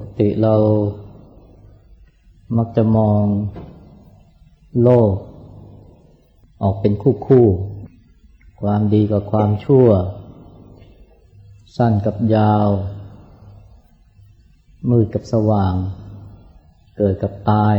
กติเรามักจะมองโลกออกเป็นคู่ความดีกับความชั่วสั้นกับยาวมืดกับสว่างเกิดกับตาย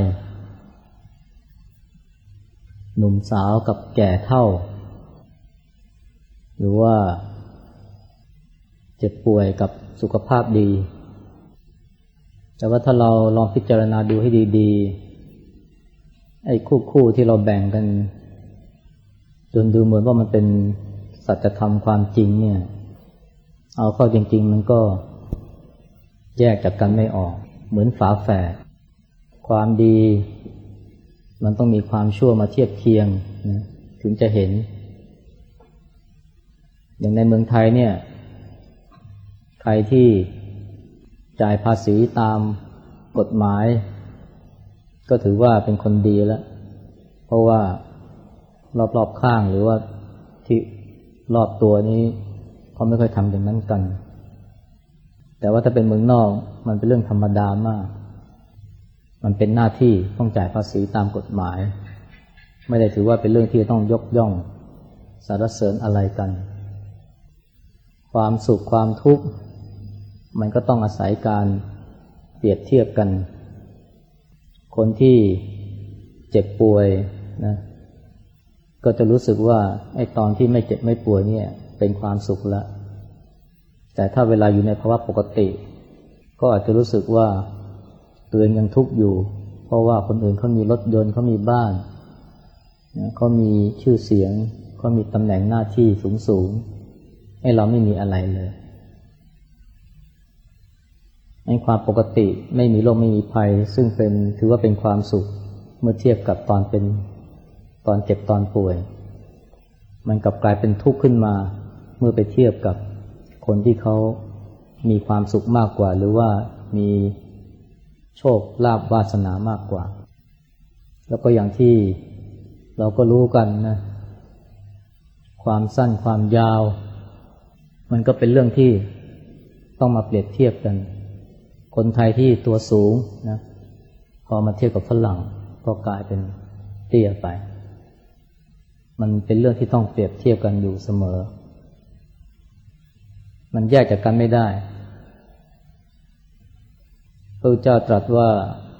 หนุ่มสาวกับแก่เฒ่าหรือว่าเจ็บป่วยกับสุขภาพดีแต่ว่าถ้าเราลองพิจารณาดูให้ดีๆไอ้คู่ที่เราแบ่งกันจนดูเหมือนว่ามันเป็นสัจธรรมความจริงเนี่ยเอาเข้าจริงๆมันก็แยกจากกันไม่ออกเหมือนฝาแฝดความดีมันต้องมีความชั่วมาเทียบเคียงนะถึงจะเห็นอย่างในเมืองไทยเนี่ยใครที่จ่ายภาษีตามกฎหมายก็ถือว่าเป็นคนดีแล้วเพราะว่ารอบๆข้างหรือว่าที่รอบตัวนี้เขาไม่ค่อยทำอย่างนั้นกันแต่ว่าถ้าเป็นเมืองนอกมันเป็นเรื่องธรรมดามากมันเป็นหน้าที่ต้องจ่ายภาษีตามกฎหมายไม่ได้ถือว่าเป็นเรื่องที่ต้องยกย่องสรรเสริญอะไรกันความสุขความทุกข์มันก็ต้องอาศัยการเปรียบเทียบกันคนที่เจ็บป่วยนะก็จะรู้สึกว่าไอ้ตอนที่ไม่เจ็บไม่ป่วยเนี่ยเป็นความสุขแล้วแต่ถ้าเวลาอยู่ในภาวะปกติก็อาจจะรู้สึกว่าตัวเองยังทุกข์อยู่เพราะว่าคนอื่นเขามีรถยนต์เขามีบ้านเขามีชื่อเสียงเขามีตำแหน่งหน้าที่สูงให้เราไม่มีอะไรเลยในความปกติไม่มีโรคไม่มีภัยซึ่งถือว่าเป็นความสุขเมื่อเทียบกับตอนเจ็บตอนป่วยมันกลับกลายเป็นทุกข์ขึ้นมาเมื่อไปเทียบกับคนที่เขามีความสุขมากกว่าหรือว่ามีโชคลาภวาสนามากกว่าแล้วก็อย่างที่เราก็รู้กันนะความสั้นความยาวมันก็เป็นเรื่องที่ต้องมาเปรียบเทียบกันคนไทยที่ตัวสูงนะพอมาเทียบกับฝรั่งก็กลายเป็นเตี้ยไปมันเป็นเรื่องที่ต้องเปรียบเทียบกันอยู่เสมอมันแยกจากกันไม่ได้พระเจ้าตรัสว่า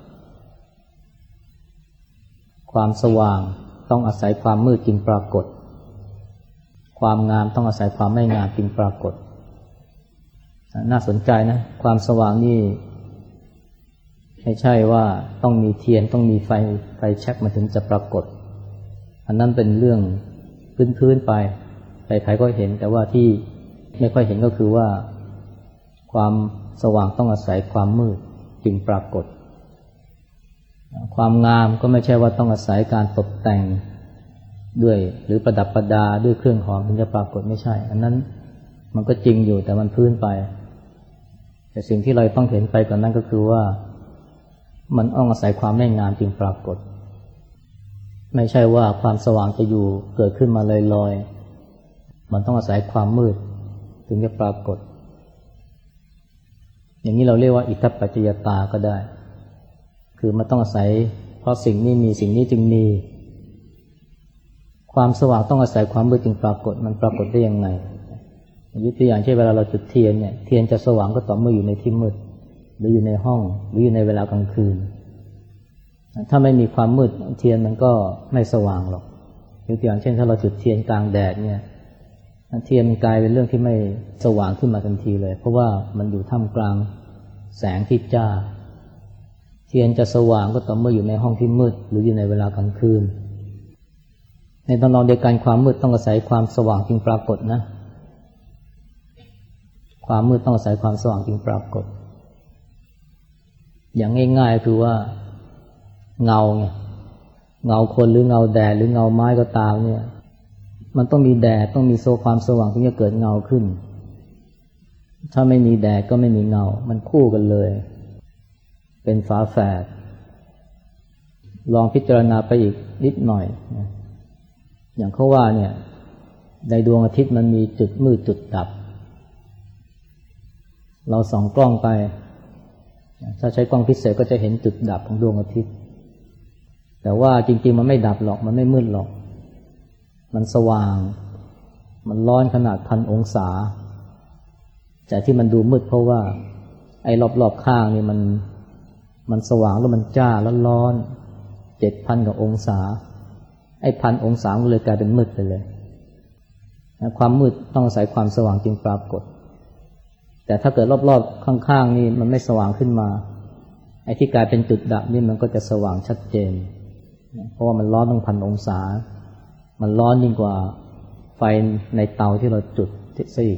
ความสว่างต้องอาศัยความมืดจึงปรากฏความงามต้องอาศัยความไม่งามจึงปรากฏน่าสนใจนะความสว่างนี่ไม่ใช่ว่าต้องมีเทียนต้องมีไฟแช็กมาถึงจะปรากฏอันนั้นเป็นเรื่องพื้นๆไปใครๆก็เห็นแต่ว่าที่ไม่ค่อยเห็นก็คือว่าความสว่างต้องอาศัยความมืดจึงปรากฏความงามก็ไม่ใช่ว่าต้องอาศัยการตกแต่งด้วยหรือประดับประดาด้วยเครื่องหอมถึงจะปรากฏไม่ใช่อันนั้นมันก็จริงอยู่แต่มันพื้นไปแต่สิ่งที่เราต้องเห็นไปกว่านั้นก็คือว่ามันต้องอาศัยความไม่งามจึงปรากฏไม่ใช่ว่าความสว่างจะอยู่เกิดขึ้นมาลอยๆมันต้องอาศัยความมืดถึงจะปรากฏอย่างนี้เราเรียกว่าอิทธิปัจจยตาก็ได้คือมันต้องอาศัยเพราะสิ่งนี้มีสิ่งนี้จึงมีความสว่างต้องอาศัยความมืดจึงปรากฏมันปรากฏได้ยังไงยกตัวอย่างเช่นเวลาเราจุดเทียนเนี่ยเทียนจะสว่างก็ต่อเมื่ออยู่ในที่มืดหรืออยู่ในห้องหรืออยู่ในเวลากลางคืนถ้าไม่มีความมืดเทียนมันก็ไม่สว่างหรอกยกตัวอย่างเช่นถ้าเราจุดเทียนกลางแดดเนี่ยเทียนมันกลายเป็นเรื่องที่ไม่สว่างขึ้นมาทันทีเลยเพราะว่ามันอยู่ท่ามกลางแสงที่จ้าเทียนจะสว่างก็ต่อเมื่ออยู่ในห้องที่มืดหรืออยู่ในเวลากลางคืนในตอนนอนเดียวกันความมืดต้องอาศัยความสว่างจึงปรากฏนะความมืดต้องอาศัยความสว่างจึงปรากฏอย่างง่ายๆคือว่าเงาคนหรือเงาแดดหรือเงาไม้ก็ตามเนี่ยมันต้องมีแดดต้องมีความสว่างถึงจะเกิดเงาขึ้นถ้าไม่มีแดดก็ไม่มีเงามันคู่กันเลยเป็นฝาแฝดลองพิจารณาไปอีกนิดหน่อยอย่างเขาว่าเนี่ยในดวงอาทิตย์มันมีจุดมืดจุดดับเราส่องกล้องไปถ้าใช้กล้องพิเศษก็จะเห็นจุดดับของดวงอาทิตย์แต่ว่าจริงๆมันไม่ดับหรอกมันไม่มืดหรอกมันสว่างมันร้อนขนาด1,000 องศาแต่ที่มันดูมืดเพราะว่าไอ้รอบๆข้างนี่มันสว่างแล้วมันจ้าแล้วร้อน 7,000 กว่าองศาไอ้1,000 องศามันเลยกลายเป็นมืดไปเลยความมืดต้องอาศัยความสว่างจึงปรากฏแต่ถ้าเกิดรอบๆข้างๆนี่มันไม่สว่างขึ้นมาไอ้ที่กลายเป็นจุดดับนี่มันก็จะสว่างชัดเจนเพราะว่ามันร้อนตั้ง1,000 องศามันร้อนยิ่งกว่าไฟในเตาที่เราจุดซะอีก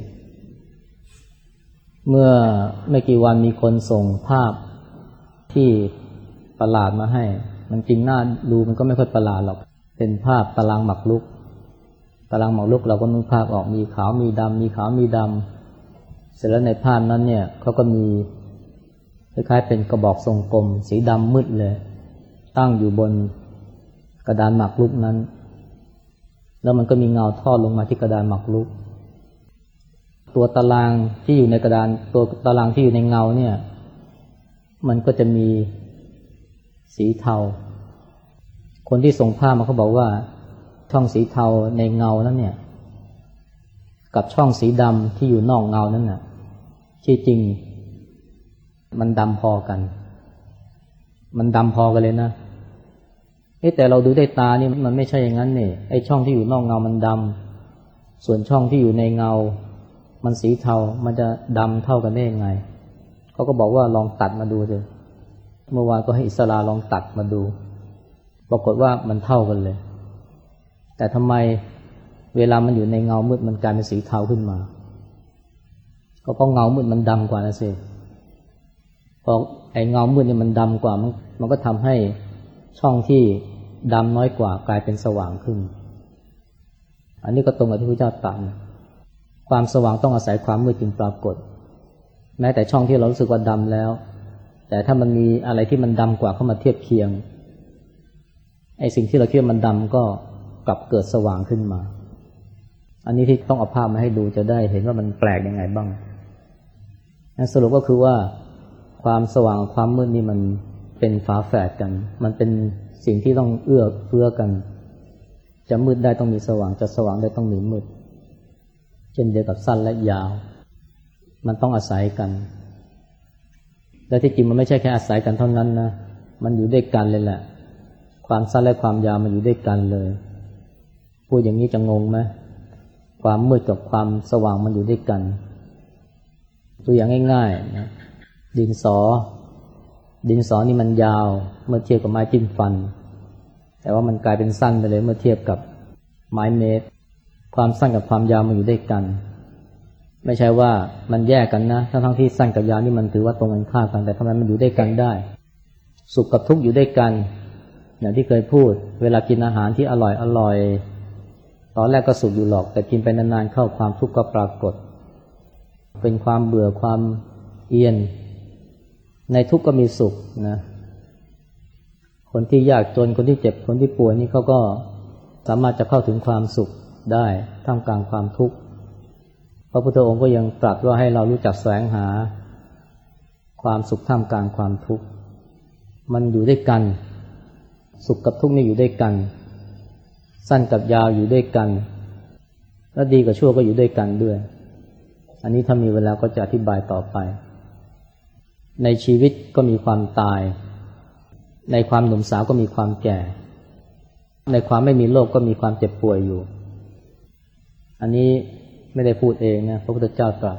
เมื่อไม่กี่วันมีคนส่งภาพที่ประหลาดมาให้มันจริงน่าดูมันก็ไม่ค่อยประหลาดหรอกเป็นภาพตารางหมากรุกตารางหมากรุกเราก็นึกภาพออกมีขาวมีดำมีขาวมีดำเสร็จแล้วในภาพนั้นเนี่ยเขาก็มีคล้ายๆเป็นกระบอกทรงกลมสีดำมืดเลยตั้งอยู่บนกระดานหมากรุกนั้นแล้วมันก็มีเงาทอดลงมาที่กระดานหมากรุกตัวตารางที่อยู่ในกระดานตัวตารางที่อยู่ในเงาเนี่ยมันก็จะมีสีเทาคนที่ส่งภาพมาเขาบอกว่าช่องสีเทาในเงานั้นเนี่ยกับช่องสีดำที่อยู่นอกเงานั้นน่ะที่จริงมันดำพอกันมันดำพอกันเลยนะแต่เราดูด้วยตานี่มันไม่ใช่อย่างนั้นนี่ไอ้ช่องที่อยู่นอกเงามันดำส่วนช่องที่อยู่ในเงามันสีเทามันจะดำเท่ากันได้ยังไงเขาก็บอกว่าลองตัดมาดูสิเมื่อวานก็ให้อิสราลองตัดมาดูปรากฏว่ามันเท่ากันเลยแต่ทำไมเวลามันอยู่ในเงามืดมันกลายเป็นสีเทาขึ้นมาก็เพราะเงามืดมันดำกว่านะสิพอไอ้เงามืดเนี่ยมันดำกว่ามันก็ทำให้ช่องที่ดำน้อยกว่ากลายเป็นสว่างขึ้นอันนี้ก็ตรงกับที่พระเจ้าตรัสความสว่างต้องอาศัยความมืดจึงปรากฏแม้แต่ช่องที่เรารู้สึกว่าดำแล้วแต่ถ้ามันมีอะไรที่มันดำกว่าเข้ามาเทียบเคียงไอ้สิ่งที่เราคิดว่ามันดำก็กลับเกิดสว่างขึ้นมาอันนี้ที่ต้องเอาภาพมาให้ดูจะได้เห็นว่ามันแปลกยังไงบ้างสรุปก็คือว่าความสว่างกับความมืดนี่มันเป็นฝาแฝดกันมันเป็นสิ่งที่ต้องเอื้อเฟื้อกันจะมืดได้ต้องมีสว่างจะสว่างได้ต้องมีมืดเช่นเดียวกับสั้นและยาวมันต้องอาศัยกันและที่จริงมันไม่ใช่แค่อาศัยกันเท่านั้นนะมันอยู่ด้วยกันเลยแหละความสั้นและความยาวมันอยู่ด้วยกันเลยพูดอย่างนี้จะงงไหมความมืดกับความสว่างมันอยู่ด้วยกันตัวอย่างง่ายๆนะดินสอนี่มันยาวเมื่อเทียบกับไม้จิ้มฟันแต่ว่ามันกลายเป็นสั้นไปเลยเมื่อเทียบกับไม้เมตรความสั้นกับความยาวมันอยู่ด้วยกันไม่ใช่ว่ามันแยกกันนะทั้งที่สั้นกับยาวนี่มันถือว่าตรงกันข้ามกันแต่ทำไมมันอยู่ด้วยกันได้สุขกับทุกข์อยู่ด้วยกันอย่างที่เคยพูดเวลากินอาหารที่อร่อยตอนแรกก็สุขอยู่หรอกแต่กินไปนานๆเข้าความทุกข์ก็ปรากฏเป็นความเบื่อความเอียนในทุกข์ก็มีสุขนะคนที่ยากจนคนที่เจ็บคนที่ป่วยนี่เขาก็สามารถจะเข้าถึงความสุขได้ท่ามกลางความทุกข์พระพุทธองค์ก็ยังตรัสว่าให้เรารู้จักแสวงหาความสุขท่ามกลางความทุกข์มันอยู่ด้วยกันสุขกับทุกข์นี่อยู่ด้วยกันสั้นกับยาวอยู่ด้วยกันและดีกับชั่วก็อยู่ด้วยกันด้วยอันนี้ถ้ามีเวลาก็จะอธิบายต่อไปในชีวิตก็มีความตายในความหนุ่มสาวก็มีความแก่ในความไม่มีโรคก็มีความเจ็บป่วยอยู่อันนี้ไม่ได้พูดเองนะพระพุทธเจ้าตรัส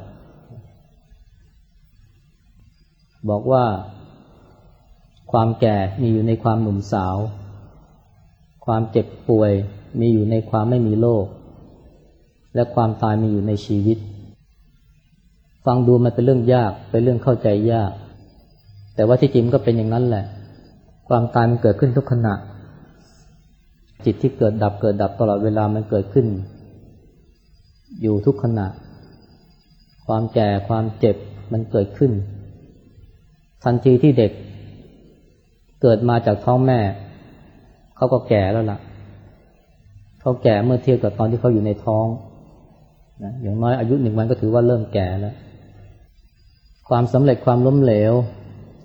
บอกว่าความแก่มีอยู่ในความหนุ่มสาวความเจ็บป่วยมีอยู่ในความไม่มีโรคและความตายมีอยู่ในชีวิตฟังดูมันเป็นเรื่องยากเป็นเรื่องเข้าใจยากแต่ว่าที่จริงก็เป็นอย่างนั้นแหละความตายมันเกิดขึ้นทุกขณะจิตที่เกิดดับตลอดเวลามันเกิดขึ้นอยู่ทุกขณะความแก่ความเจ็บมันเกิดขึ้นทันทีที่เด็กเกิดมาจากท้องแม่เขาก็แก่แล้วล่ะเขาแก่เมื่อเทียบกับตอนที่เขาอยู่ในท้องนะอย่างน้อยอายุ1 วันก็ถือว่าเริ่มแก่แล้วความสำเร็จความล้มเหลว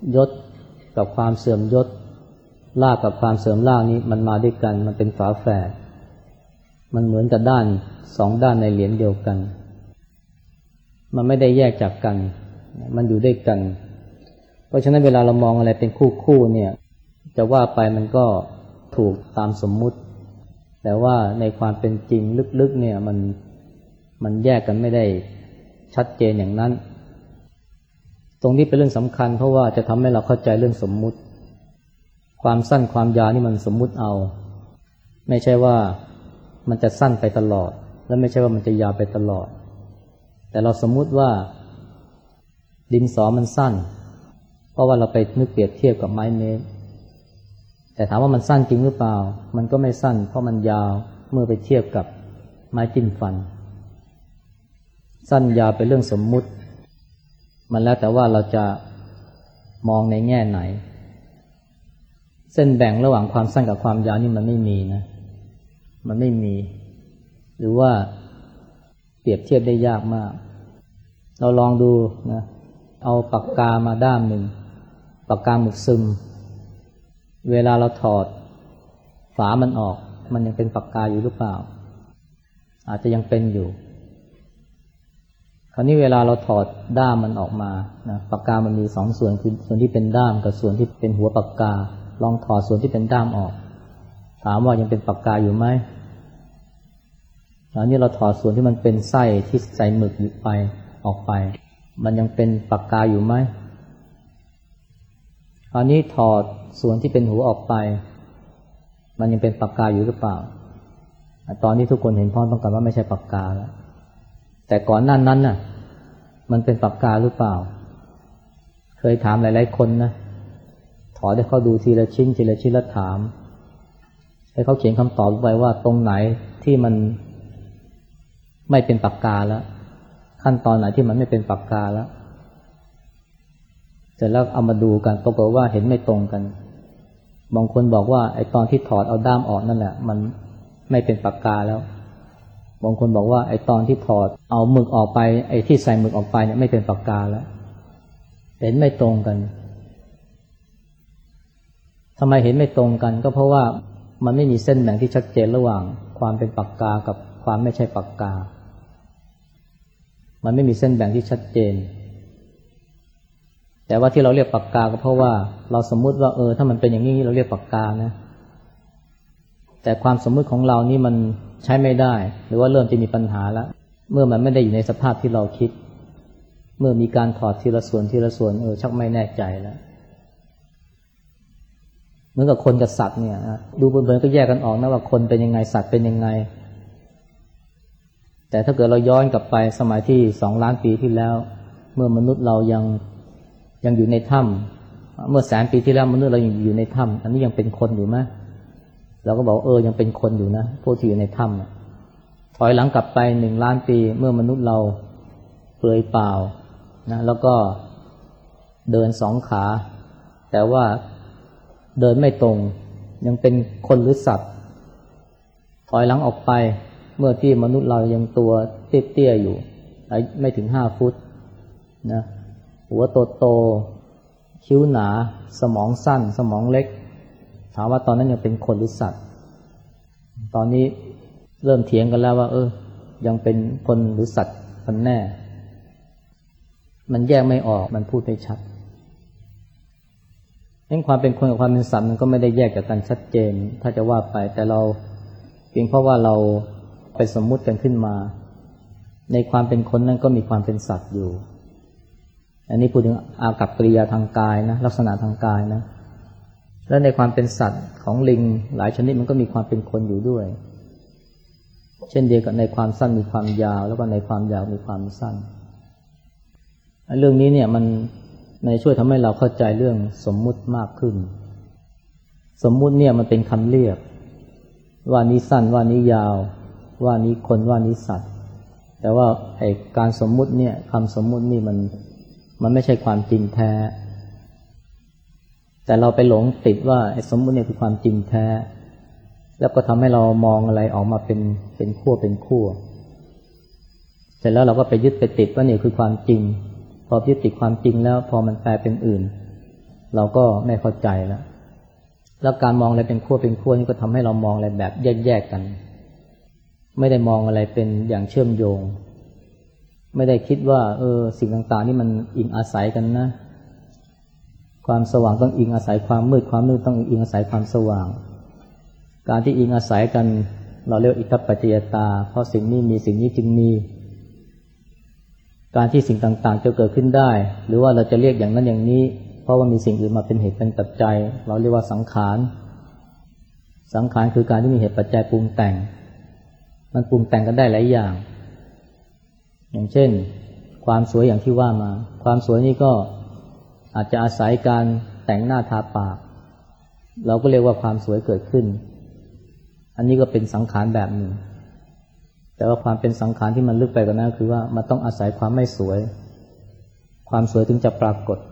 ยศกับความเสื่อมยศลาภกับความเสื่อมลาภนี้มันมาด้วยกันมันเป็นฝาแฝดมันเหมือนกับด้านสองด้านในเหรียญเดียวกันมันไม่ได้แยกจากกันมันอยู่ด้วยกันเพราะฉะนั้นเวลาเรามองอะไรเป็นคู่เนี่ยจะว่าไปมันก็ถูกตามสมมุติแต่ว่าในความเป็นจริงลึกๆเนี่ยมันแยกกันไม่ได้ชัดเจนอย่างนั้นตรงนี้เป็นเรื่องสำคัญเพราะว่าจะทำให้เราเข้าใจเรื่องสมมุติความสั้นความยาวนี่มันสมมุติเอาไม่ใช่ว่ามันจะสั้นไปตลอดและไม่ใช่ว่ามันจะยาวไปตลอดแต่เราสมมุติว่าดินสอมันสั้นเพราะว่าเราไปนึกเปรียบเทียบกับไม้เมตรแต่ถามว่ามันสั้นจริงหรือเปล่ามันก็ไม่สั้นเพราะมันยาวเมื่อไปเทียบกับไม้จิ้มฟันสั้นยาวเป็นเรื่องสมมุติมันแล้วแต่ว่าเราจะมองในแง่ไหนเส้นแบ่งระหว่างความสั้นกับความยาวนี่มันไม่มีนะมันไม่มีหรือว่าเปรียบเทียบได้ยากมากเราลองดูนะเอาปากกามาด้ามหนึ่งปากกาหมึกซึมเวลาเราถอดฝามันออกมันยังเป็นปากกาอยู่หรือเปล่าอาจจะยังเป็นอยู่คราวนี้เวลาเราถอดด้ามมันออกมานะปากกามันมีสองส่วนคือส่วนที่เป็นด้ามกับส่วนที่เป็นหัวปากกาลองถอดส่วนที่เป็นด้ามออกถามว่ายังเป็นปากกาอยู่ไหมตอนนี้เราถอดส่วนที่มันเป็นไส้ที่ใส่หมึกไปออกไปมันยังเป็นปากกาอยู่ไหมตอนนี้ถอดส่วนที่เป็นหัวออกไปมันยังเป็นปากกาอยู่หรือเปล่าตอนนี้ทุกคนเห็นพ้องต้องกันว่าไม่ใช่ปากกาแล้วแต่ก่อนหน้านั้นน่ะมันเป็นปากกาหรือเปล่าเคยถามหลายๆคนนะถอดให้เขาดูทีละชิ้นแล้วถามให้เขาเขียนคำตอบไว้ว่าตรงไหนที่มันไม่เป็นปากกาแล้วขั้นตอนไหนที่มันไม่เป็นปากกาแล้วเสร็จแล้วเอามาดูกันปรากฏว่าเห็นไม่ตรงกันบางคนบอกว่าไอ้ตอนที่ถอดเอาด้ามออกนั่นแหละมันไม่เป็นปากกาแล้วบางคนบอกว่าไอ้ตอนที่ถอดเอาหมึกออกไปไอ้ที่ใส่หมึกออกไปเนี่ยไม่เป็นปากกาแล้วเห็นไม่ตรงกันทำไมเห็นไม่ตรงกันก็เพราะว่ามันไม่มีเส้นแบ่งที่ชัดเจนระหว่างความเป็นปากกากับความไม่ใช่ปากกามันไม่มีเส้นแบ่งที่ชัดเจนแต่ว่าที่เราเรียกปากกาก็เพราะว่าเราสมมุติว่าถ้ามันเป็นอย่างนี้เราเรียกปากกานะแต่ความสมมุติของเรานี่มันใช้ไม่ได้หรือว่าเริ่มจะมีปัญหาแล้วเมื่อมันไม่ได้อยู่ในสภาพที่เราคิดเมื่อมีการถอดทีละส่วนชักไม่แน่ใจแล้วเหมือนกับคนกับสัตว์เนี่ยดูเผินๆก็แยกกันออกนะว่าคนเป็นยังไงสัตว์เป็นยังไงแต่ถ้าเกิดเราย้อนกลับไปสมัยที่2 ล้านปีที่แล้วเมื่อมนุษย์เรายังอยู่ในถ้ำเมื่อ100,000 ปีที่แล้วมนุษย์เรายังอยู่ในถ้ำอันนี้ยังเป็นคนอยู่ไหมเราก็บอกยังเป็นคนอยู่นะพวกที่อยู่ในถ้ำถอยหลังกลับไป1 ล้านปีเมื่อมนุษย์เราเปลือยเปล่านะแล้วก็เดิน2 ขาแต่ว่าเดินไม่ตรงยังเป็นคนหรือสัตว์ถอยหลังออกไปเมื่อที่มนุษย์เรายังตัวเตี้ยๆอยู่ไม่ถึง5 ฟุตนะหัวโตๆคิ้วหนาสมองสั้นสมองเล็กถามว่าตอนนั้นยังเป็นคนหรือสัตว์ตอนนี้เริ่มเถียงกันแล้วว่ายังเป็นคนหรือสัตว์กันแน่มันแยกไม่ออกมันพูดไม่ชัดความเป็นคนกับความเป็นสัตว์มันก็ไม่ได้แยกจากกันชัดเจนถ้าจะว่าไปแต่เราเพียงเพราะว่าเราไปสมมุติกันขึ้นมาในความเป็นคนนั้นก็มีความเป็นสัตว์อยู่อันนี้พูดถึงอากัปกิริยาทางกายนะลักษณะทางกายนะและในความเป็นสัตว์ของลิงหลายชนิดมันก็มีความเป็นคนอยู่ด้วยเช่นเดียวกับในความสั้นมีความยาวแล้วก็ในความยาวมีความสั้นเรื่องนี้เนี่ยมันช่วยทำให้เราเข้าใจเรื่องสมมุติมากขึ้นสมมุติเนี่ยมันเป็นคำเรียกว่านี้สั้นว่านี้ยาวว่านี้คนว่านี้สัตว์แต่ว่าไอ้การสมมุติเนี่ยคำสมมุตินี่มันไม่ใช่ความจริงแท้แต่เราไปหลงติดว่าไอ้สมมุติเนี่ยคือความจริงแท้แล้วก็ทำให้เรามองอะไรออกมาเป็นขั้วเสร็จแล้วเราก็ไปยึดไปติดว่านี่คือความจริงพอยึดติดความจริงแล้วพอมันแปลเป็นอื่นเราก็ไม่เข้าใจแล้วการมองอะไรเป็นขั้วนี่ก็ทำให้เรามองอะไรแบบแยกๆกันไม่ได้มองอะไรเป็นอย่างเชื่อมโยงไม่ได้คิดว่าสิ่งต่างๆนี่มันอิงอาศัยกันนะความสว่างต้องอิงอาศัยความมืดต้องอิงอาศัยความสว่างการที่อิงอาศัยกันเราเรียกอิทัปปัจจยตาเพราะสิ่งนี้มีสิ่งนี้จึงมีการที่สิ่งต่างๆจะเกิดขึ้นได้หรือว่าเราจะเรียกอย่างนั้นอย่างนี้เพราะว่ามีสิ่งอื่นมาเป็นเหตุเป็นปัจจัยเราเรียกว่าสังขารคือการที่มีเหตุปัจจัยปรุงแต่งมันปรุงแต่งกันได้หลายอย่างอย่างเช่นความสวยอย่างที่ว่ามาความสวยนี่ก็อาจจะอาศัยการแต่งหน้าทาปากเราก็เรียกว่าความสวยเกิดขึ้นอันนี้ก็เป็นสังขารแบบหนึ่งแต่ว่าความเป็นสังขารที่มันลึกไปกว่านั้นคือว่ามันต้องอาศัยความไม่สวยความสวยถึงจะปรากฏ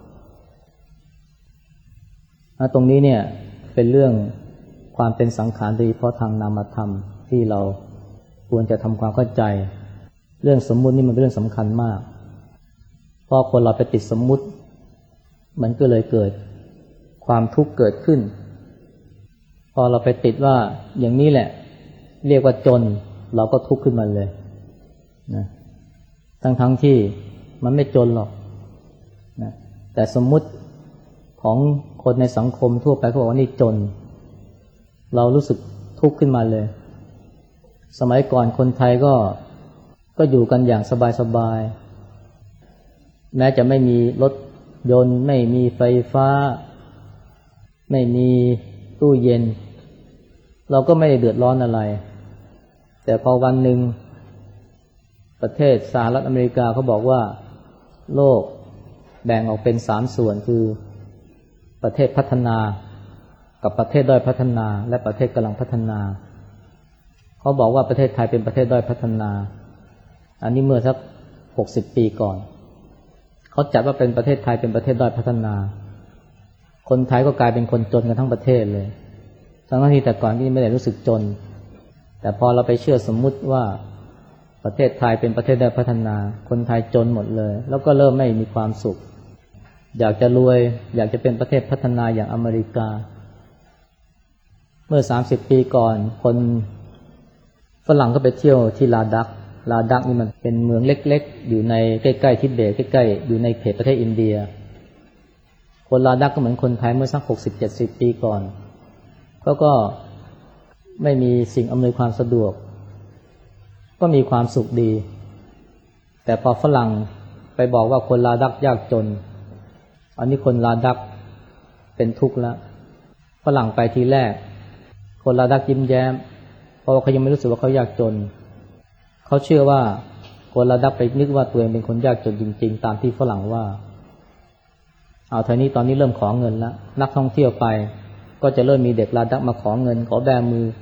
ตรงนี้เนี่ยเป็นเรื่องความเป็นสังขารโดยเฉพาะทางนามธรรมที่เราควรจะทำความเข้าใจเรื่องสมมุตินี่มันเป็นเรื่องสำคัญมากเพราะคนเราไปติดสมมุติมันก็เลยเกิดความทุกข์เกิดขึ้นพอเราไปติดว่าอย่างนี้แหละเรียกว่าจนเราก็ทุกข์ขึ้นมาเลยนะทั้งที่มันไม่จนหรอกนะแต่สมมุติของคนในสังคมทั่วไปเขาบอกว่านี่จนเรารู้สึกทุกข์ขึ้นมาเลยสมัยก่อนคนไทยก็อยู่กันอย่างสบายๆแม้จะไม่มีรถยนต์ไม่มีไฟฟ้าไม่มีตู้เย็นเราก็ไม่ได้เดือดร้อนอะไรแต่พอวันหนึ่งประเทศสหรัฐอเมริกาเขาบอกว่าโลกแบ่งออกเป็น3ส่วนคือประเทศพัฒนากับประเทศด้อยพัฒนาและประเทศกำลังพัฒนาเขาบอกว่าประเทศไทยเป็นประเทศด้อยพัฒนาอันนี้เมื่อสัก60 ปีก่อนเขาจัดว่าเป็นประเทศไทยเป็นประเทศด้อยพัฒนาคนไทยก็กลายเป็นคนจนกันทั้งประเทศเลยทั้งที่แต่ก่อนที่ไม่ได้รู้สึกจนแต่พอเราไปเชื่อสมมุติว่าประเทศไทยเป็นประเทศด้อยพัฒนาคนไทยจนหมดเลยแล้วก็เริ่มไม่มีความสุขอยากจะรวยอยากจะเป็นประเทศพัฒนาอย่างอเมริกาเมื่อ30 ปีก่อนคนฝรั่งก็ไปเที่ยวที่ลาดักนี่มันเป็นเมืองเล็กๆอยู่ในใกล้ๆทิเบตใกล้ๆอยู่ในเขตประเทศอินเดียคนลาดักก็เหมือนคนไทยเมื่อสัก60-70 ปีก่อนเขาก็ไม่มีสิ่งอำนวยความสะดวกก็มีความสุขดีแต่พอฝรั่งไปบอกว่าคนลาดักยากจนอันนี้คนลาดักเป็นทุกข์แล้วฝรั่งไปทีแรกคนลาดักยิ้มแย้มเพราะว่าเขายังไม่รู้สึกว่าเขายากจนเขาเชื่อว่าคนลาดักไปนึกว่าตัวเองเป็นคนยากจนจริงๆตามที่ฝรั่งว่าเอาทีนี้ตอนนี้เริ่มขอเงินแล้วนักท่องเที่ยวไปก็จะเริ่มมีเด็กลาดักมาขอเงินขอแบมือ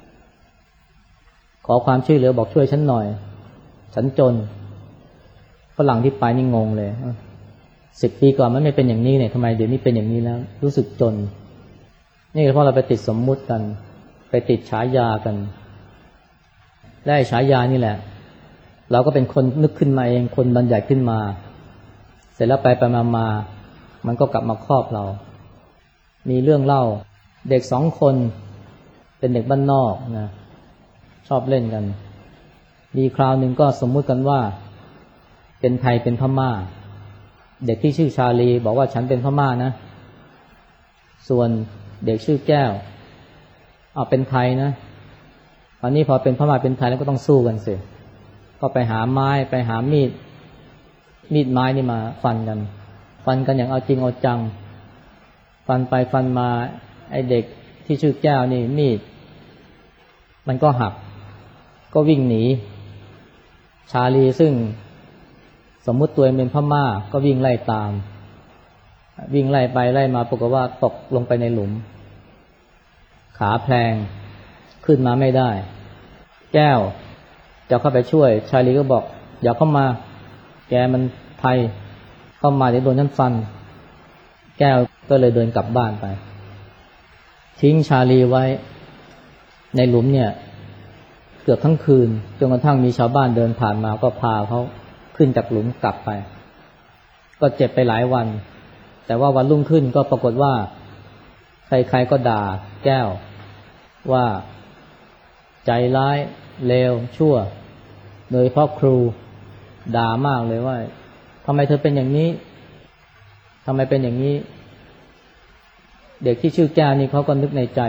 ขอความช่วยเหลือบอกช่วยฉันหน่อยฉันจนฝรั่งที่ไปนี่งงเลย10 ปีก่อนมันไม่เป็นอย่างนี้เนี่ยทำไมเดี๋ยวนี้เป็นอย่างนี้แล้วรู้สึกจนนี่เพราะเราไปติดสมมุติกันไปติดฉายากันได้ฉายานี่แหละเราก็เป็นคนนึกขึ้นมาเองคนบัญญัติขึ้นมาเสร็จแล้วไปมามันก็กลับมาครอบเรามีเรื่องเล่าเด็ก2 คนเป็นเด็กบ้านนอกนะชอบเล่นกันมีคราวหนึ่งก็สมมุติกันว่าเป็นไทยเป็นพม่าเด็กที่ชื่อชาลีบอกว่าฉันเป็นพม่านะส่วนเด็กชื่อแก้วเป็นไทยนะตอนนี้พอเป็นพม่าเป็นไทยแล้วก็ต้องสู้กันสิก็ไปหาไม้ไปหามีดไม้นี่มาฟันกันอย่างเอาจริงเอาจังฟันไปฟันมาไอ้เด็กที่ชื่อแก้วนี่มีดมันก็หักก็วิ่งหนีชาลีซึ่งสมมุติตัวเองเป็นพม่าก็วิ่งไล่ตามวิ่งไล่ไปไล่มาปรากฏว่าตกลงไปในหลุมขาแพลงขึ้นมาไม่ได้แก้วจะเข้าไปช่วยชาลีก็บอกอย่าเข้ามาแกมันภัยเข้ามาเดี๋ยวโดนฉันฟันแก้วก็เลยเดินกลับบ้านไปทิ้งชาลีไว้ในหลุมเนี่ยเกือบทั้งคืนจนกระทั่งมีชาวบ้านเดินผ่านมาก็พาเขาขึ้นจากหลุมกลับไปก็เจ็บไปหลายวันแต่ว่าวันรุ่งขึ้นก็ปรากฏว่าใครๆก็ด่าแก้วว่าใจร้ายเลวชั่วโดยเฉพาะครูด่ามากเลยว่าทำไมเธอเป็นอย่างนี้ทำไมเป็นอย่างนี้เด็กที่ชื่อแก้วนี่เขาก็นึกในใจ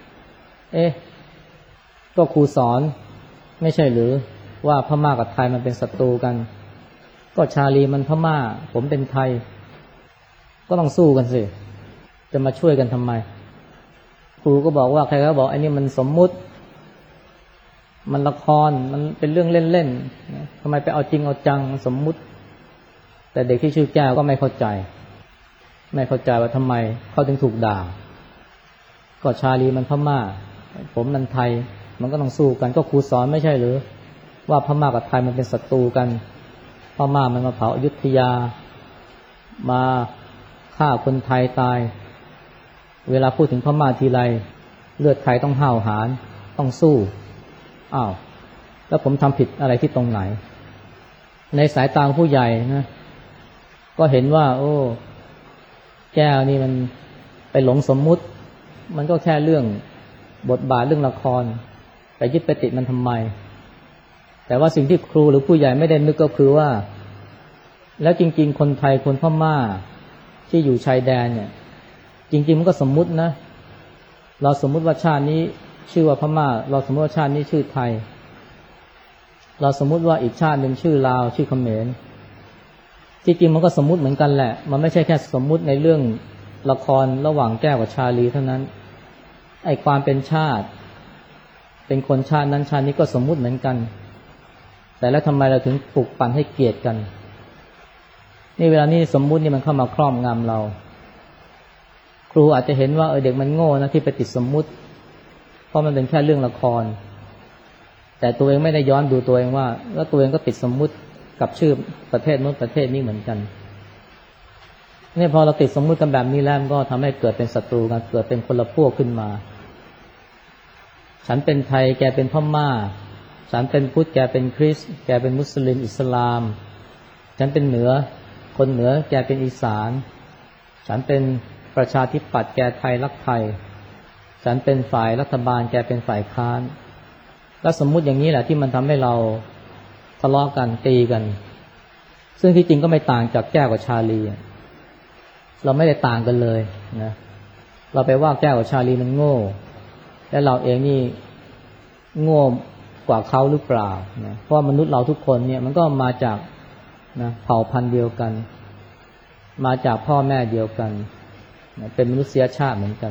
ก็ครูสอนไม่ใช่หรือว่าพม่ากับไทยมันเป็นศัตรูกันก็ชาลีมันพม่าผมเป็นไทยก็ต้องสู้กันสิจะมาช่วยกันทำไมครูก็บอกว่าใครก็บอกไอ้นี่มันสมมุติมันละครมันเป็นเรื่องเล่นๆทำไมไปเอาจริงเอาจังสมมุติแต่เด็กที่ชื่อแก้วก็ไม่เข้าใจว่าทำไมเขาถึงถูกด่าก็ชาลีมันพม่าผมมันไทยมันก็ต้องสู้กันก็ครูสอนไม่ใช่หรือว่าพม่ากับไทยมันเป็นศัตรูกันพม่ามันมาเผาอยุธยามาฆ่าคนไทยตายเวลาพูดถึงพม่าทีไรเลือดไทยต้องห้าวหาญต้องสู้แล้วผมทำผิดอะไรที่ตรงไหนในสายตาผู้ใหญ่นะก็เห็นว่าแก้วนี่มันไปหลงสมมุติมันก็แค่เรื่องบทบาทเรื่องละครไปยึดไปติดมันทำไมแต่ว่าสิ่งที่ครูหรือผู้ใหญ่ไม่ได้นึกก็คือว่าแล้วจริงๆคนไทยคนพม่าที่อยู่ชายแดนเนี่ยจริงๆมันก็สมมุตินะเราสมมุติว่าชาตินี้ชื่อว่าพม่าเราสมมุติว่าชาตินี้ชื่อไทยเราสมมุติว่าอีกชาติหนึ่งชื่อลาวชื่อเขมรจริงๆมันก็สมมุติเหมือนกันแหละมันไม่ใช่แค่สมมุติในเรื่องละครระหว่างแก้วกับชาลีเท่านั้นไอ้ความเป็นชาติเป็นคนชาตินั้นชาตินี้ก็สมมุติเหมือนกันแต่แล้วทำไมเราถึงปลุกปั่นให้เกลียดกันนี่เวลานี้สมมุตินี่มันเข้ามาครอบงำเราครูอาจจะเห็นว่าเด็กมันโง่นะที่ไปติดสมมุติเพราะมันเป็นแค่เรื่องละครแต่ตัวเองไม่ได้ย้อนดูตัวเองว่าแล้วตัวเองก็ติดสมมุติกับชื่อประเทศนู้นประเทศนี้เหมือนกันนี่พอเราติดสมมุติกันแบบนี้แล้วมันก็ทำให้เกิดเป็นศัตรูกันเกิดเป็นคนละพวกขึ้นมาฉันเป็นไทยแกเป็นพม่าฉันเป็นพุทธแกเป็นคริสต์แกเป็นมุสลิมอิสลามฉันเป็นเหนือคนเหนือแกเป็นอีสานฉันเป็นประชาธิปัตย์แกไทยรักไทยฉันเป็นฝ่ายรัฐบาลแกเป็นฝ่ายค้านแล้วสมมุติอย่างนี้แหละที่มันทำให้เราทะเลาะกันตีกันซึ่งที่จริงก็ไม่ต่างจากแก้วกับชาลีเราไม่ได้ต่างกันเลยนะเราไปว่าแก้วกับชาลีมันโง่และเราเองนี่โง่กว่าเขาหรือเปล่านะเพราะมนุษย์เราทุกคนเนี่ยมันก็มาจากนะเผ่าพันธุ์เดียวกันมาจากพ่อแม่เดียวกันนะเป็นมนุษยชาติเหมือนกัน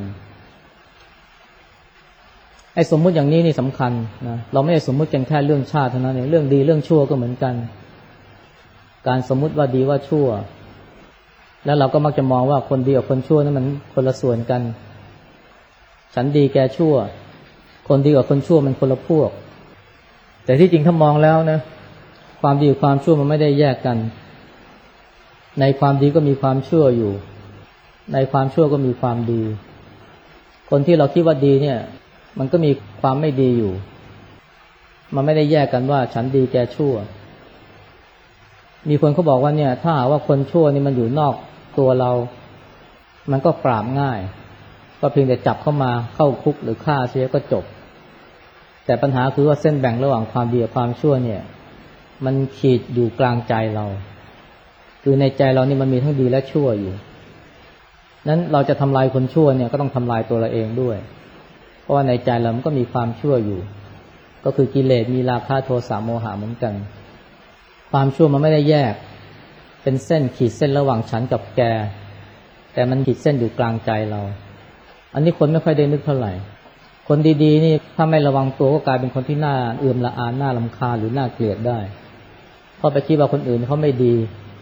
ไอ้สมมุติอย่างนี้นี่สำคัญนะเราไม่ได้สมมุติกันแค่เรื่องชาติเท่านั้นเรื่องดีเรื่องชั่วก็เหมือนกันการสมมุติว่าดีว่าชั่วแล้วเราก็มักจะมองว่าคนดีกับคนชั่วนั้นมันคนละส่วนกันฉันดีแกชั่วคนดีกับคนชั่วมันคนละพวกแต่ที่จริงถ้ามองแล้วนะความดีกับความชั่วมันไม่ได้แยกกันในความดีก็มีความชั่วอยู่ในความชั่วก็มีความดีคนที่เราคิดว่าดีเนี่ยมันก็มีความไม่ดีอยู่มันไม่ได้แยกกันว่าฉันดีแกชั่วมีคนเขาบอกว่าเนี่ยถ้าหากว่าคนชั่วนี่มันอยู่นอกตัวเรามันก็ปราบง่ายก็เพียงแต่จับเข้ามาเข้าคุกหรือฆ่าเสียก็จบแต่ปัญหาคือว่าเส้นแบ่งระหว่างความดีกับความชั่วเนี่ยมันขีดอยู่กลางใจเราคือในใจเรานี่มันมีทั้งดีและชั่วอยู่นั้นเราจะทำลายคนชั่วเนี่ยก็ต้องทำลายตัวเราเองด้วยเพราะว่าในใจเรามันก็มีความชั่วอยู่ก็คือกิเลสมีราคะโทสะโมหะเหมือนกันความชั่วมันไม่ได้แยกเป็นเส้นขีดเส้นระหว่างฉันกับแกแต่มันขีดเส้นอยู่กลางใจเราอันนี้คนไม่ค่อยได้นึกเท่าไหร่คนดีๆนี่ถ้าไม่ระวังตัวก็กลายเป็นคนที่น่าเอื่อมละอาน่ารำคาญหรือน่าเกลียดได้พอไปคิดว่าคนอื่นเขาไม่ดี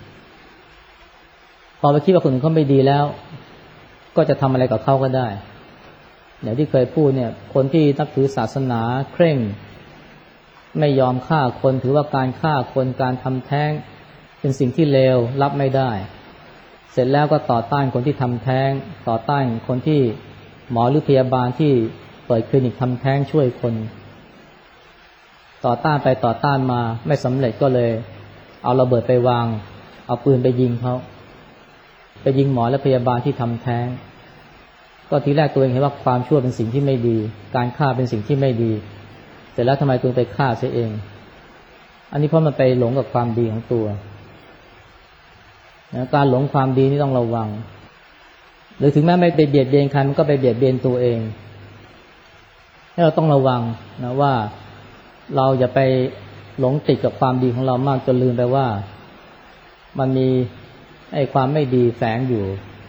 พอไปคิดว่าคนอื่นเขาไม่ดีแล้วก็จะทำอะไรกับเขาก็ได้อย่างที่เคยพูดเนี่ยคนที่นับถือศาสนาเคร่งไม่ยอมฆ่าคนถือว่าการฆ่าคนการทำแท้งเป็นสิ่งที่เลวรับไม่ได้เสร็จแล้วก็ต่อต้านคนที่ทำแท้งต่อต้านคนที่หมอหรือพยาบาลที่เปิดคลินิกทำแท้งช่วยคนต่อต้านไปต่อต้านมาไม่สำเร็จก็เลยเอาระเบิดไปวางเอาปืนไปยิงเขาไปยิงหมอและพยาบาลที่ทำแท้งก็ทีแรกตัวเองเห็นว่าความชั่วเป็นสิ่งที่ไม่ดีการฆ่าเป็นสิ่งที่ไม่ดีเสร็จแล้วทำไมตัวไปฆ่าเสียเองอันนี้เพราะมันไปหลงกับความดีของตัวนะการหลงความดีนี่ต้องระวังหรือถึงแม้ไม่ไปเบียดเบียนใครมันก็ไปเบียดเบียนตัวเองให้เราต้องระวังนะว่าเราอย่าไปหลงติดกับความดีของเรามากจนลืมไปว่ามันมีไอ้ความไม่ดีแฝงอยู่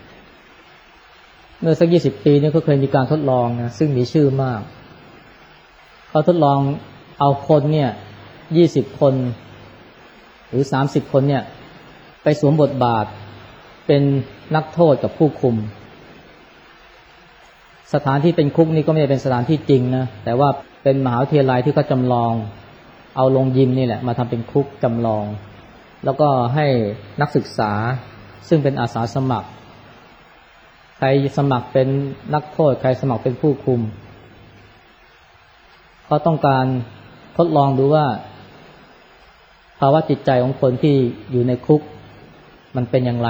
เมื่อสัก20 ปีนี้ก็เคยมีการทดลองนะซึ่งมีชื่อมากเขาทดลองเอาคนเนี่ย20 คนหรือ30 คนเนี่ยไปสวมบทบาทเป็นนักโทษกับผู้คุมสถานที่เป็นคุกนี่ก็ไม่ได้เป็นสถานที่จริงนะแต่ว่าเป็นมหาวิทยาลัยที่เขาจำลองเอาโรงยิมนี่แหละมาทำเป็นคุกจำลองแล้วก็ให้นักศึกษาซึ่งเป็นอาสาสมัครใครสมัครเป็นนักโทษใครสมัครเป็นผู้คุมเขาต้องการทดลองดูว่าภาวะจิตใจของคนที่อยู่ในคุกมันเป็นอย่างไร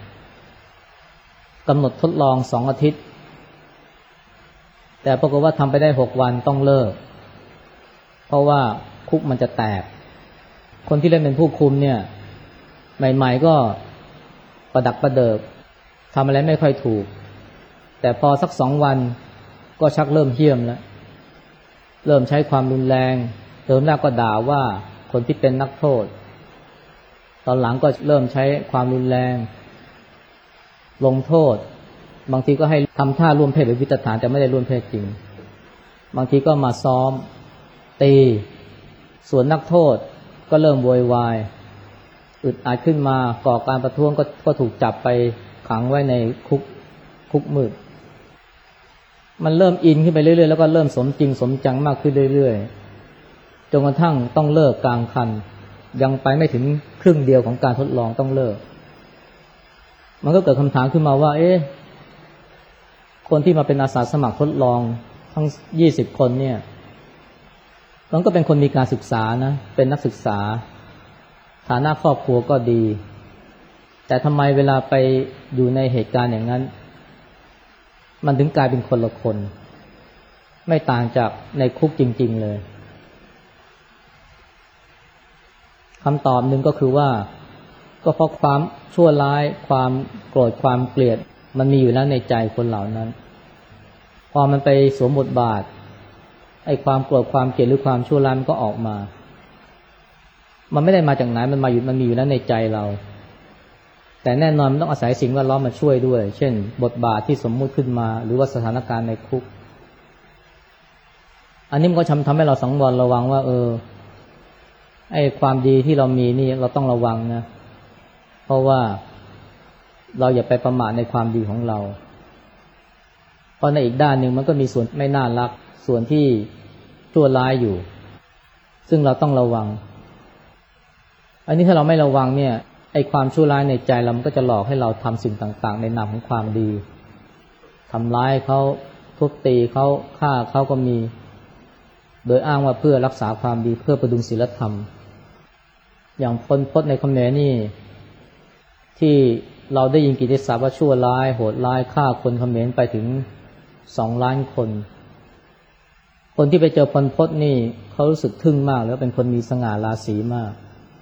กำหนดทดลอง2 อาทิตย์แต่ปรากฏว่าทำไปได้6 วันต้องเลิกเพราะว่าคุกมันจะแตกคนที่เล่นเป็นผู้คุมเนี่ยใหม่ๆก็ประดักประเดิบทำอะไรไม่ค่อยถูกแต่พอสัก2 วันก็ชักเริ่มเหี้ยมแล้วเริ่มใช้ความรุนแรงเริ่มแรกก็ด่าว่าคนที่เป็นนักโทษตอนหลังก็เริ่มใช้ความรุนแรงลงโทษบางทีก็ให้ทำท่าร่วมเพศหรือวิตฐานแต่ไม่ได้ร่วมเพศจริงบางทีก็มาซ้อมตีส่วนนักโทษก็เริ่มโวยวายอึดอัดขึ้นมาก่อการประท้วงก็ถูกจับไปขังไว้ในคุกมืดมันเริ่มอินขึ้นไปเรื่อยๆแล้วก็เริ่มสมจริงสมจังมากขึ้นเรื่อยๆจนกระทั่งต้องเลิกกลางคันยังไปไม่ถึงครึ่งเดียวของการทดลองต้องเลิกมันก็เกิดคำถามขึ้นมาว่าคนที่มาเป็นอาสาสมัครทดลองทั้ง20 คนเนี่ยมันก็เป็นคนมีการศึกษานะเป็นนักศึกษาฐานะครอบครัวก็ดีแต่ทำไมเวลาไปอยู่ในเหตุการณ์อย่างนั้นมันถึงกลายเป็นคนละคนไม่ต่างจากในคุกจริงๆเลยคำตอบหนึ่งก็คือว่าก็เพราะความชั่วร้ายความโกรธความเกลียดมันมีอยู่แล้วในใจคนเหล่านั้นพอมันไปสวมบทบาทไอ้ความโกรธความเกลียดหรือความชั่วร้ายมันก็ออกมามันไม่ได้มาจากไหนมันมีอยู่แล้วในใจเราแต่แน่นอนมันต้องอาศัยสิ่งแวดล้อมมาช่วยด้วยเช่นบทบาทที่สมมุติขึ้นมาหรือว่าสถานการณ์ในคุกอันนี้มันก็ทำให้เราสังวรระวังว่าไอ้ความดีที่เรามีนี่เราต้องระวังนะเพราะว่าเราอย่าไปประมาทในความดีของเราเพราะในอีกด้านหนึ่งมันก็มีส่วนไม่น่ารักส่วนที่ชั่วร้ายอยู่ซึ่งเราต้องระวังอันนี้ถ้าเราไม่ระวังเนี่ยไอ้ความชั่วร้ายในใจเรามันก็จะหลอกให้เราทำสิ่งต่างๆในนามของความดีทำร้ายเขาทุบตีเขาฆ่าเขาก็มีโดยอ้างว่าเพื่อรักษาความดีเพื่อประดุงศีลธรรมอย่างพลพจน์ในเขมรนี่ที่เราได้ยินกิตติศัพท์ว่าชั่วร้ายโหดร้ายฆ่าคนเขมรไปถึง2 ล้านคนที่ไปเจอพลพจน์นี่เขารู้สึกทึ่งมากแล้วเป็นคนมีสง่าราศีมาก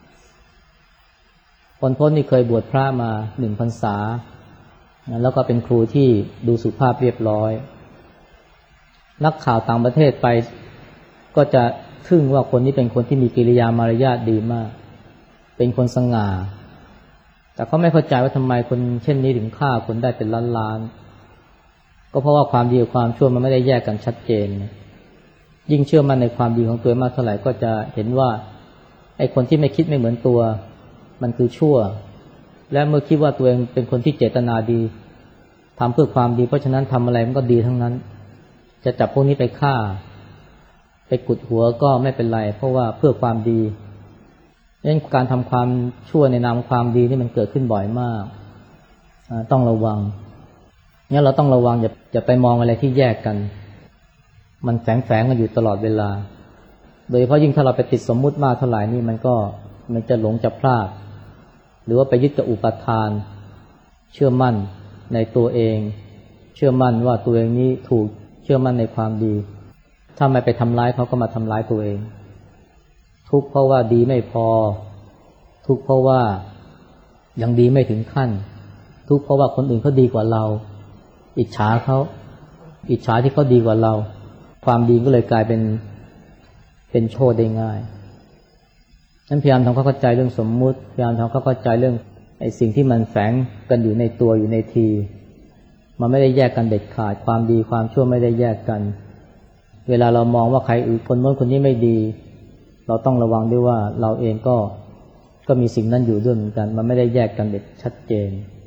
พลพจน์นี่เคยบวชพระมา1 พรรษาแล้วก็เป็นครูที่ดูสุภาพเรียบร้อยนักข่าวต่างประเทศไปก็จะทึ่งว่าคนนี้เป็นคนที่มีกิริยามารยาทดีมากเป็นคนสง่าแต่เขาไม่เข้าใจว่าทำไมคนเช่นนี้ถึงฆ่าคนได้เป็นล้านๆก็เพราะว่าความดีกับความชั่วมันไม่ได้แยกกันชัดเจนยิ่งเชื่อมั่นในความดีของตัวมากเท่าไหร่ก็จะเห็นว่าไอ้คนที่ไม่คิดไม่เหมือนตัวมันคือชั่วและเมื่อคิดว่าตัวเองเป็นคนที่เจตนาดีทำเพื่อความดีเพราะฉะนั้นทำอะไรมันก็ดีทั้งนั้นจะจับพวกนี้ไปฆ่าไปกุดหัวก็ไม่เป็นไรเพราะว่าเพื่อความดีดังนั้นการทำความชั่วในนามความดีนี่มันเกิดขึ้นบ่อยมากต้องระวังงั้นเราต้องระวังอย่าไปมองอะไรที่แยกกันมันแฝงกันอยู่ตลอดเวลาโดยเฉพาะยิ่งถ้าเราไปติดสมมุติมากเท่าไหร่นี่มันจะหลงจะพลาดหรือว่าไปยึดกับอุปาทานเชื่อมั่นในตัวเองเชื่อมั่นว่าตัวเองนี้ถูกเชื่อมั่นในความดีถ้าไม่ไปทำร้ายเขาก็มาทำร้ายตัวเองทุกข์เพราะว่าดีไม่พอทุกข์เพราะว่ายังดีไม่ถึงขั้นทุกข์เพราะว่าคนอื่นเขาดีกว่าเราอิจฉาเขาอิจฉาที่เขาดีกว่าเราความดีก็เลยกลายเป็นโทษได้ง่ายนั้นพยายามทำความเข้าใจเรื่องสมมุติพยายามทำความเข้าใจเรื่องไอ้สิ่งที่มันแฝงกันอยู่ในตัวอยู่ในทีมันไม่ได้แยกกันเด็ดขาดความดีความชั่วไม่ได้แยกกันเวลาเรามองว่าใครอื่นคนโน้นคนนี้ไม่ดีเราต้องระวังด้วยว่าเราเองก็มีสิ่งนั้นอยู่ด้วยเหมือนกันมันไม่ได้แยกกันเด็ดชัดเจน